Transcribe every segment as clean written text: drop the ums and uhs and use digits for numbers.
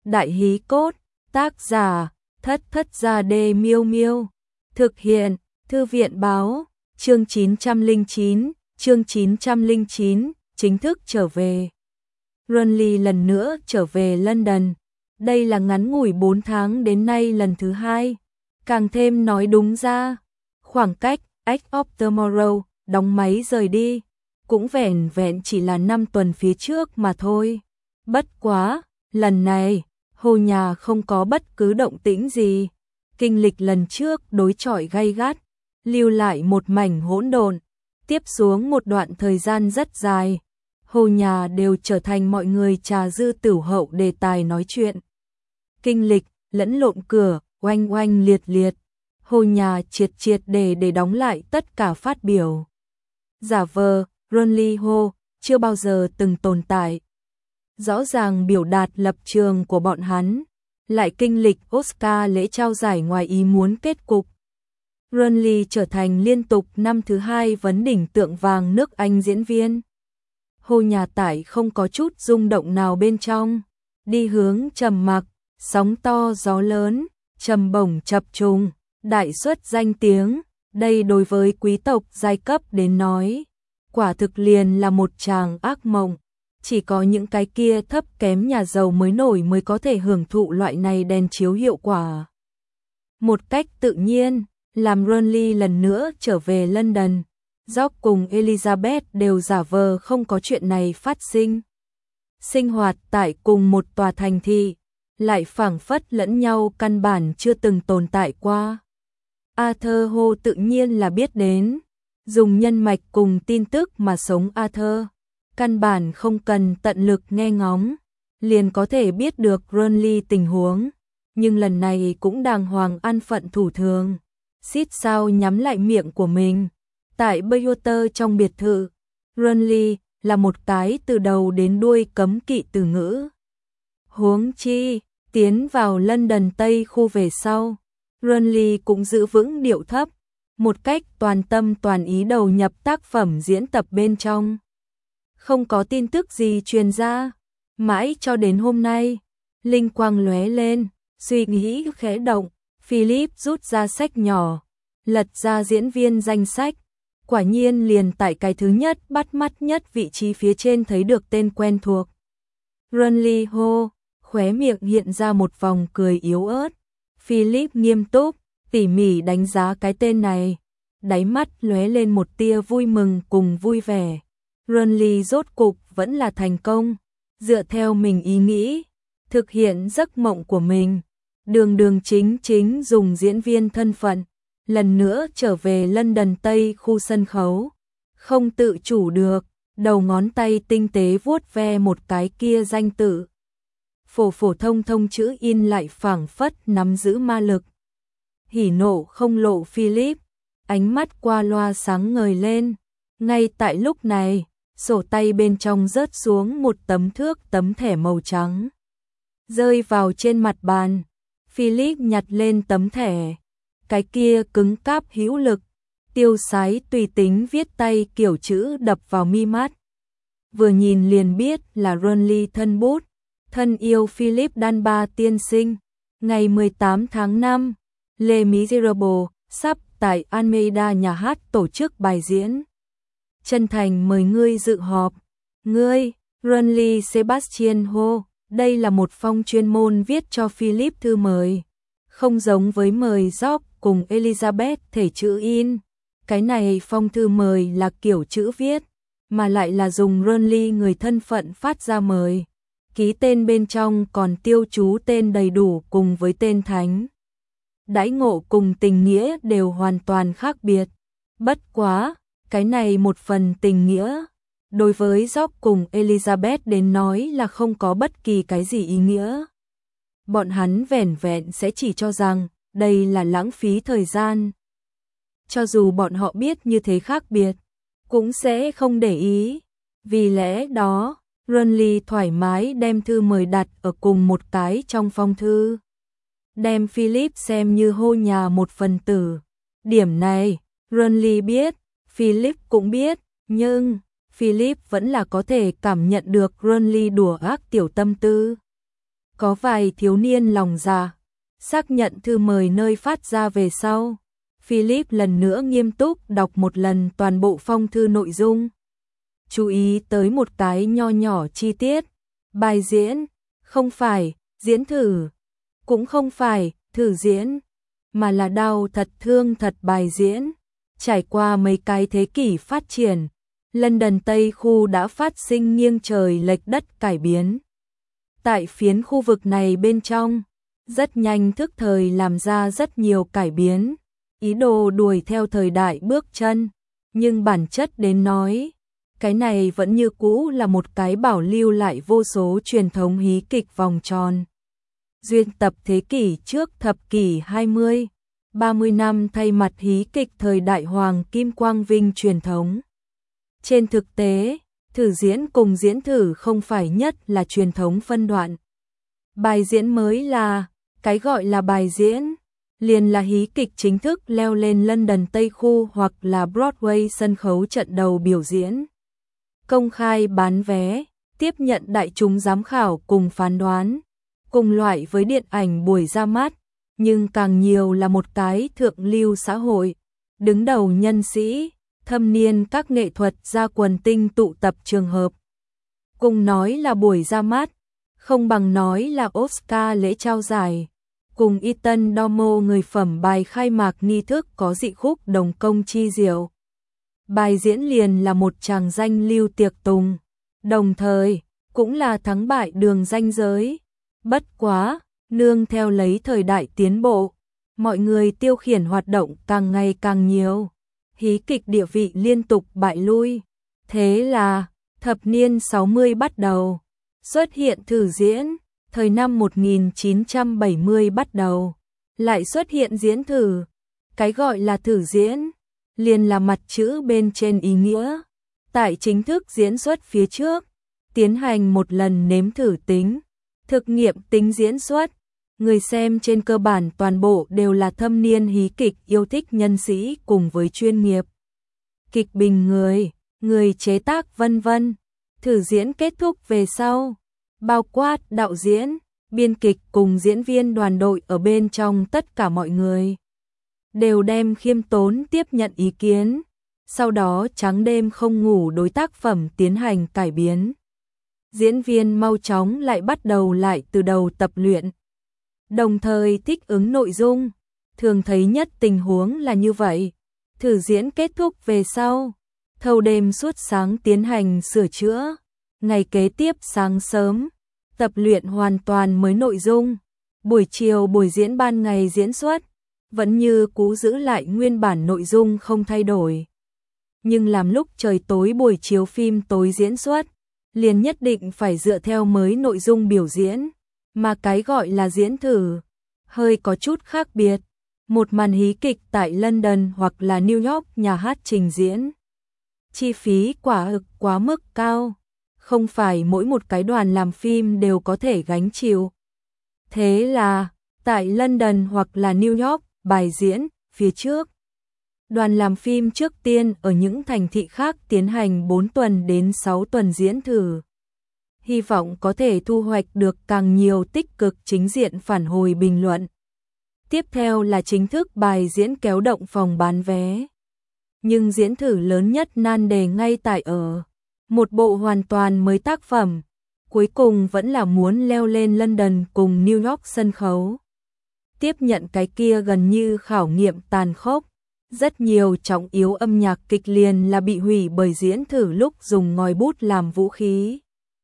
Đại hí cốt, tác giả, Thất Thất Gia Đê Miêu Miêu. Thực hiện, Thư viện báo, chương 909, chính thức trở về. Runly lần nữa trở về London. Đây là ngắn ngủi 4 tháng đến nay lần thứ 2. Càng thêm nói đúng ra, khoảng cách Edge of Tomorrow đóng máy rời đi cũng vẻn vẹn chỉ là 5 tuần phía trước mà thôi. Bất quá, lần này, Hồ Nhà không có bất cứ động tĩnh gì. Kinh lịch lần trước đối chọi gay gắt, lưu lại một mảnh hỗn độn. Tiếp xuống một đoạn thời gian rất dài, Hồ Nhà đều trở thành mọi người trà dư tửu hậu đề tài nói chuyện. Kinh lịch, lẫn lộn cửa, oanh oanh liệt liệt. Hồ Nhà triệt để đóng lại tất cả phát biểu. Giả vờ, Runly Ho, chưa bao giờ từng tồn tại. Rõ ràng biểu đạt lập trường của bọn hắn, lại kinh lịch Oscar lễ trao giải ngoài ý muốn kết cục. Runly trở thành liên tục năm thứ 2 vấn đỉnh tượng vàng nước Anh diễn viên. Hồ Nhà tải không có chút rung động nào bên trong, đi hướng trầm mặc, sóng to gió lớn, trầm bổng chập trùng, đại xuất danh tiếng, đây đối với quý tộc giai cấp đến nói, quả thực liền là một tràng ác mộng. Chỉ có những cái kia thấp kém nhà giàu mới nổi mới có thể hưởng thụ loại này đèn chiếu hiệu quả. Một cách tự nhiên, làm Runly lần nữa trở về London, George cùng Elizabeth đều giả vờ không có chuyện này phát sinh. Sinh hoạt tại cùng một tòa thành thị, lại phảng phất lẫn nhau căn bản chưa từng tồn tại qua. Arthur Ho tự nhiên là biết đến, dùng nhân mạch cùng tin tức mà sống Arthur. Căn bản không cần tận lực nghe ngóng, liền có thể biết được Runly tình huống, nhưng lần này cũng đàng hoàng an phận thủ thường, xít sao nhắm lại miệng của mình. Tại Baywater trong biệt thự, Runly là một cái từ đầu đến đuôi cấm kỵ từ ngữ. Huống chi, tiến vào London Tây khu về sau, Runly cũng giữ vững điệu thấp, một cách toàn tâm toàn ý đầu nhập tác phẩm diễn tập bên trong. Không có tin tức gì truyền ra, mãi cho đến hôm nay, linh quang lóe lên, suy nghĩ khẽ động, Philip rút ra sách nhỏ, lật ra diễn viên danh sách, quả nhiên liền tại cái thứ nhất bắt mắt nhất vị trí phía trên thấy được tên quen thuộc. Runly Ho, khóe miệng hiện ra một vòng cười yếu ớt. Philip nghiêm túc, tỉ mỉ đánh giá cái tên này, đáy mắt lóe lên một tia vui mừng cùng vui vẻ. Runly rốt cục vẫn là thành công, dựa theo mình ý nghĩ, thực hiện giấc mộng của mình, đường chính dùng diễn viên thân phận, lần nữa trở về London Tây khu sân khấu, không tự chủ được, đầu ngón tay tinh tế vuốt ve một cái kia danh tự. Phổ thông chữ in lại phảng phất nắm giữ ma lực. Hỉ nộ không lộ Philip, ánh mắt qua loa sáng ngời lên, ngay tại lúc này. Sổ tay bên trong rớt xuống một tấm thẻ màu trắng, rơi vào trên mặt bàn. Philip nhặt lên tấm thẻ, cái kia cứng cáp hữu lực, tiêu sái tùy tính viết tay kiểu chữ đập vào mi mắt. Vừa nhìn liền biết là Runly thân bút, thân yêu Philip Dunbar tiên sinh. Ngày 18 tháng 5, Les Miserables sắp tại Almeida nhà hát tổ chức bài diễn. Chân thành mời ngươi dự họp. Ngươi, Runly Sebastian Ho, đây là một phong chuyên môn viết cho Philip thư mời. Không giống với mời George cùng Elizabeth thể chữ in. Cái này phong thư mời là kiểu chữ viết, mà lại là dùng Runly người thân phận phát ra mời. Ký tên bên trong còn tiêu chú tên đầy đủ cùng với tên thánh. Đãi ngộ cùng tình nghĩa đều hoàn toàn khác biệt. Bất quá, cái này một phần tình nghĩa, đối với George cùng Elizabeth đến nói là không có bất kỳ cái gì ý nghĩa. Bọn hắn vẻn vẹn sẽ chỉ cho rằng đây là lãng phí thời gian. Cho dù bọn họ biết như thế khác biệt, cũng sẽ không để ý. Vì lẽ đó, Runly thoải mái đem thư mời đặt ở cùng một cái trong phong thư. Đem Philip xem như Hồ Nhà một phần tử. Điểm này, Runly biết. Philip cũng biết, nhưng Philip vẫn là có thể cảm nhận được Runly đùa ác tiểu tâm tư. Có vài thiếu niên lòng dạ, xác nhận thư mời nơi phát ra về sau. Philip lần nữa nghiêm túc đọc một lần toàn bộ phong thư nội dung. Chú ý tới một cái nho nhỏ chi tiết. Bài diễn, không phải, diễn thử. Cũng không phải, thử diễn. Mà là đau thật thương thật bài diễn. Trải qua mấy cái thế kỷ phát triển, London Tây khu đã phát sinh nghiêng trời lệch đất cải biến. Tại phiến khu vực này bên trong, rất nhanh thức thời làm ra rất nhiều cải biến, ý đồ đuổi theo thời đại bước chân, nhưng bản chất đến nói, cái này vẫn như cũ là một cái bảo lưu lại vô số truyền thống hí kịch vòng tròn. Duyên tập thế kỷ trước thập kỷ 20, 30 năm thay mặt hí kịch thời đại Hoàng Kim Quang Vinh truyền thống. Trên thực tế, thử diễn cùng diễn thử không phải nhất là truyền thống phân đoạn. Bài diễn mới là, cái gọi là bài diễn, liền là hí kịch chính thức leo lên London Tây khu hoặc là Broadway sân khấu trận đầu biểu diễn. Công khai bán vé, tiếp nhận đại chúng giám khảo cùng phán đoán, cùng loại với điện ảnh buổi ra mắt, nhưng càng nhiều là một cái thượng lưu xã hội, đứng đầu nhân sĩ, thâm niên các nghệ thuật gia quần tinh tụ tập trường hợp. Cùng nói là buổi ra mắt, không bằng nói là Oscar lễ trao giải, cùng Ethan Dormo người phẩm bài khai mạc nghi thức có dị khúc đồng công chi diệu. Bài diễn liền là một tràng danh lưu tiệc tùng, đồng thời cũng là thắng bại đường ranh giới. Bất quá, nương theo lấy thời đại tiến bộ, mọi người tiêu khiển hoạt động càng ngày càng nhiều, hí kịch địa vị liên tục bại lui. Thế là, thập niên 60 bắt đầu, xuất hiện thử diễn, thời năm 1970 bắt đầu, lại xuất hiện diễn thử. Cái gọi là thử diễn, liền là mặt chữ bên trên ý nghĩa. Tại chính thức diễn xuất phía trước, tiến hành một lần nếm thử tính, thực nghiệm tính diễn xuất. Người xem trên cơ bản toàn bộ đều là thâm niên hí kịch yêu thích nhân sĩ cùng với chuyên nghiệp. Kịch bình người chế tác vân vân. Thử diễn kết thúc về sau, bao quát đạo diễn, biên kịch cùng diễn viên đoàn đội ở bên trong tất cả mọi người đều đem khiêm tốn tiếp nhận ý kiến, sau đó trắng đêm không ngủ đối tác phẩm tiến hành cải biến. Diễn viên mau chóng lại bắt đầu lại từ đầu tập luyện, đồng thời thích ứng nội dung. Thường thấy nhất tình huống là như vậy. Thử diễn kết thúc về sau, thâu đêm suốt sáng tiến hành sửa chữa, ngày kế tiếp sáng sớm tập luyện hoàn toàn mới nội dung, buổi chiều buổi diễn ban ngày diễn xuất, vẫn như cũ giữ lại nguyên bản nội dung không thay đổi. Nhưng làm lúc trời tối buổi chiếu phim tối diễn xuất, liền nhất định phải dựa theo mới nội dung biểu diễn, mà cái gọi là diễn thử, hơi có chút khác biệt. Một màn hí kịch tại London hoặc là New York nhà hát trình diễn. Chi phí quả thực quá mức cao, không phải mỗi một cái đoàn làm phim đều có thể gánh chịu. Thế là, tại London hoặc là New York, bài diễn, phía trước. Đoàn làm phim trước tiên ở những thành thị khác tiến hành 4 tuần đến 6 tuần diễn thử. Hy vọng có thể thu hoạch được càng nhiều tích cực chính diện phản hồi bình luận. Tiếp theo là chính thức bài diễn kéo động phòng bán vé. Nhưng diễn thử lớn nhất nan đề ngay tại ở một bộ hoàn toàn mới tác phẩm, cuối cùng vẫn là muốn leo lên London cùng New York sân khấu. Tiếp nhận cái kia gần như khảo nghiệm tàn khốc, rất nhiều trọng yếu âm nhạc kịch liền là bị hủy bởi diễn thử lúc dùng ngòi bút làm vũ khí.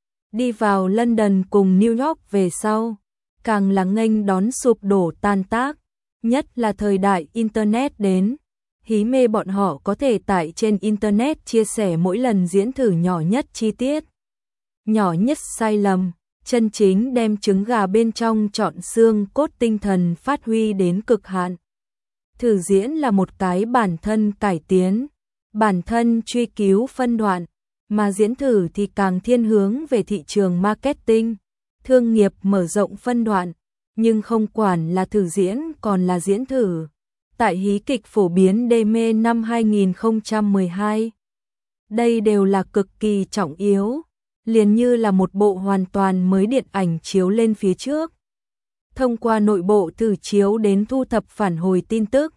Đi vào London cùng New York về sau, càng là nghênh đón sụp đổ tan tác, nhất là thời đại Internet đến. Hí mê bọn họ có thể tại trên Internet chia sẻ mỗi lần diễn thử nhỏ nhất chi tiết, nhỏ nhất sai lầm, chân chính đem trứng gà bên trong trọn xương cốt tinh thần phát huy đến cực hạn. Thử diễn là một cái bản thân cải tiến, bản thân truy cứu phân đoạn, mà diễn thử thì càng thiên hướng về thị trường marketing, thương nghiệp mở rộng phân đoạn, nhưng không quản là thử diễn còn là diễn thử. Tại hí kịch phổ biến đê mê năm 2012, đây đều là cực kỳ trọng yếu. liền như là một bộ hoàn toàn mới điện ảnh chiếu lên phía trước. Thông qua nội bộ thử chiếu đến thu thập phản hồi tin tức.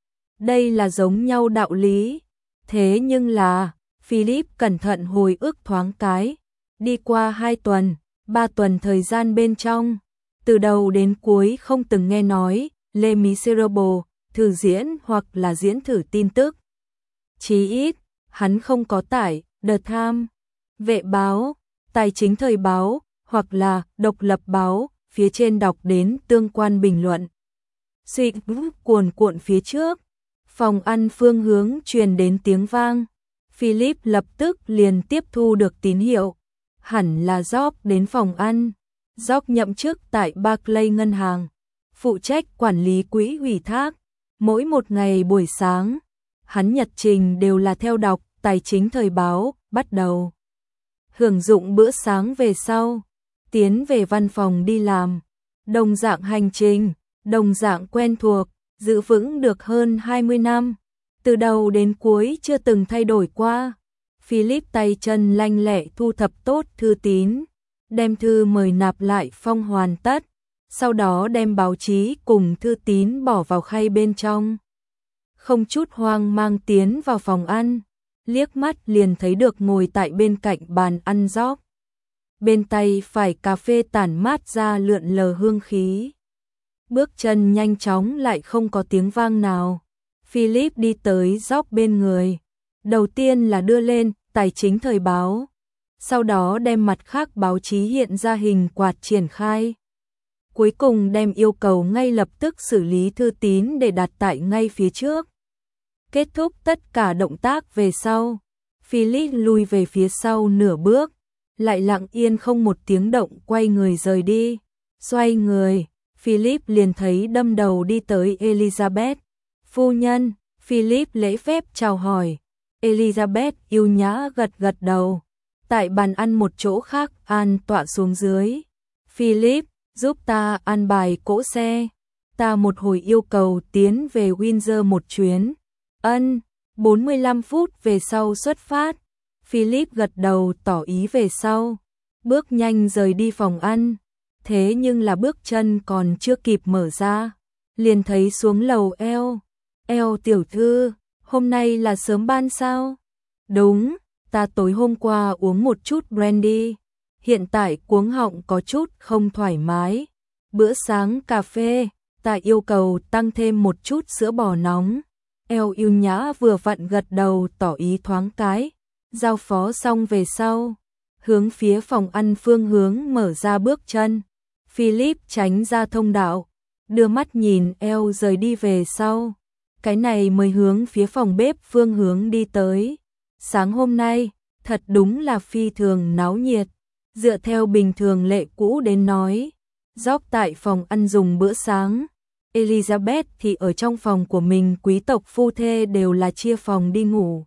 Đây là giống nhau đạo lý. Thế nhưng là, Philip cẩn thận hồi ức thoáng cái. Đi qua 2 tuần, 3 tuần thời gian bên trong. Từ đầu đến cuối không từng nghe nói Les Miserables thử diễn hoặc là diễn thử tin tức. Chí ít, hắn không có tải The Times, Vệ báo, Tài chính thời báo hoặc là Độc lập báo phía trên đọc đến tương quan bình luận. Suy cuồn cuộn phía trước, phòng ăn phương hướng truyền đến tiếng vang. Philip lập tức liền tiếp thu được tín hiệu. Hẳn là Job đến phòng ăn. Job nhậm chức tại Barclays ngân hàng, phụ trách quản lý quỹ ủy thác. Mỗi một ngày buổi sáng, hắn nhật trình đều là theo đọc Tài chính thời báo, bắt đầu hưởng dụng bữa sáng về sau, tiến về văn phòng đi làm. Đồng dạng hành trình, đồng dạng quen thuộc, giữ vững được hơn 20 năm, từ đầu đến cuối chưa từng thay đổi qua. Philip tay chân lanh lẹ thu thập tốt thư tín, đem thư mời nạp lại phong hoàn tất, sau đó đem báo chí cùng thư tín bỏ vào khay bên trong. Không chút hoang mang tiến vào phòng ăn, liếc mắt liền thấy được ngồi tại bên cạnh bàn ăn Job. Bên tay phải cà phê tản mát ra lượn lờ hương khí. Bước chân nhanh chóng lại không có tiếng vang nào. Philip đi tới Job bên người. Đầu tiên là đưa lên Tài chính thời báo. Sau đó đem mặt khác báo chí hiện ra hình quạt triển khai. Cuối cùng đem yêu cầu ngay lập tức xử lý thư tín để đặt tại ngay phía trước. Kết thúc tất cả động tác về sau. Philip lùi về phía sau nửa bước. Lại lặng yên không một tiếng động quay người rời đi. Xoay người, Philip liền thấy đâm đầu đi tới Elizabeth. Phu nhân, Philip lễ phép chào hỏi. Elizabeth yêu nhã gật gật đầu. Tại bàn ăn một chỗ khác an tọa xuống dưới. Philip, giúp ta an bài cỗ xe. Ta một hồi yêu cầu tiến về Windsor một chuyến. Ân, 45 phút về sau xuất phát. Philip gật đầu tỏ ý về sau. Bước nhanh rời đi phòng ăn. Thế nhưng là bước chân còn chưa kịp mở ra. Liền thấy xuống lầu eo tiểu thư, hôm nay là sớm ban sao? Đúng, ta tối hôm qua uống một chút brandy. Hiện tại cuống họng có chút không thoải mái. Bữa sáng cà phê, ta yêu cầu tăng thêm một chút sữa bò nóng. Eo yêu nhã vừa vặn gật đầu tỏ ý thoáng cái. Giao phó xong về sau, hướng phía phòng ăn phương hướng mở ra bước chân. Philip tránh ra thông đạo, đưa mắt nhìn eo rời đi về sau. Cái này mới hướng phía phòng bếp phương hướng đi tới. Sáng hôm nay, thật đúng là phi thường náo nhiệt. Dựa theo bình thường lệ cũ đến nói, Job tại phòng ăn dùng bữa sáng. Elizabeth thì ở trong phòng của mình, quý tộc phu thê đều là chia phòng đi ngủ.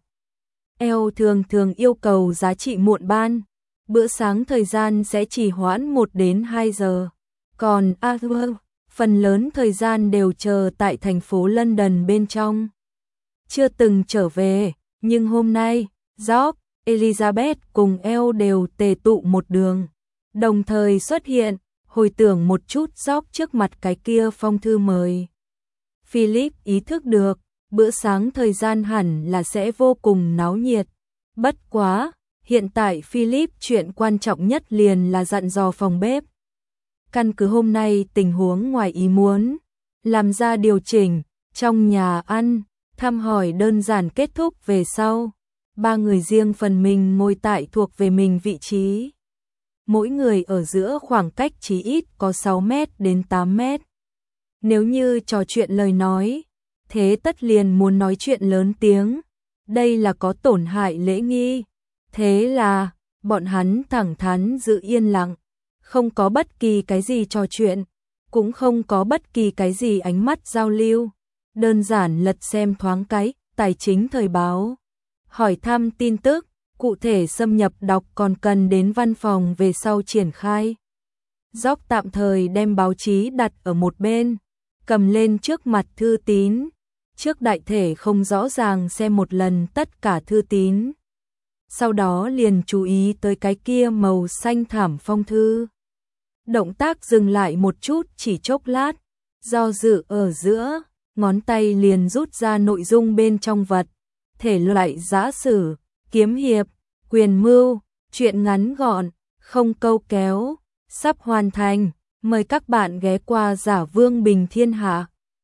Eo thường thường yêu cầu giá trị muộn ban. Bữa sáng thời gian sẽ chỉ hoãn 1 đến 2 giờ. Còn Arthur, phần lớn thời gian đều chờ tại thành phố London bên trong. Chưa từng trở về, nhưng hôm nay, Job, Elizabeth cùng eo đều tề tụ một đường. Đồng thời xuất hiện, hồi tưởng một chút Job trước mặt cái kia phong thư mời. Philip ý thức được, bữa sáng thời gian hẳn là sẽ vô cùng náo nhiệt. Bất quá, hiện tại Philip chuyện quan trọng nhất liền là dặn dò phòng bếp. Căn cứ hôm nay tình huống ngoài ý muốn, làm ra điều chỉnh, trong nhà ăn, thăm hỏi đơn giản kết thúc về sau. 3 người riêng phần mình ngồi tại thuộc về mình vị trí. Mỗi người ở giữa khoảng cách chí ít có 6 mét đến 8 mét. Nếu như trò chuyện lời nói, thế tất liền muốn nói chuyện lớn tiếng. Đây là có tổn hại lễ nghi. Thế là, bọn hắn thẳng thắn giữ yên lặng. Không có bất kỳ cái gì trò chuyện, cũng không có bất kỳ cái gì ánh mắt giao lưu. Đơn giản lật xem thoáng cái, tài chính thời báo. Hỏi thăm tin tức, cụ thể xâm nhập đọc còn cần đến văn phòng về sau triển khai. Job tạm thời đem báo chí đặt ở một bên, cầm lên trước mặt thư tín. Trước đại thể không rõ ràng xem một lần tất cả thư tín. sau đó liền chú ý tới cái kia màu xanh thảm phong thư. Động tác dừng lại một chút chỉ chốc lát, do dự ở giữa, ngón tay liền rút ra nội dung bên trong vật, thể loại giã sử, kiếm hiệp, quyền mưu, truyện ngắn gọn, không câu kéo, sắp hoàn thành, mời các bạn ghé qua Giả Vương Bình Thiên Hạ.